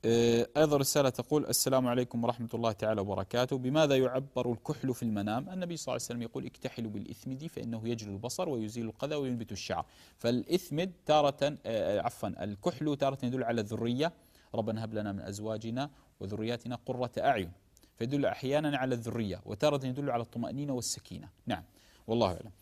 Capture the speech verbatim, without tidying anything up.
أيضا رسالة تقول: السلام عليكم ورحمة الله تعالى وبركاته، بماذا يعبر الكحل في المنام؟ النبي صلى الله عليه وسلم يقول: اكتحلوا بالإثمد فإنه يجلو البصر ويزيل القذى وينبت الشعر. فالإثمد تارة عفوا الكحل تارة يدل على الذرية، ربنا هب لنا من أزواجنا وذرياتنا قرة أعين، فيدل أحيانا على الذرية، وتارة يدل على الطمأنينة والسكينة. نعم، والله أعلم.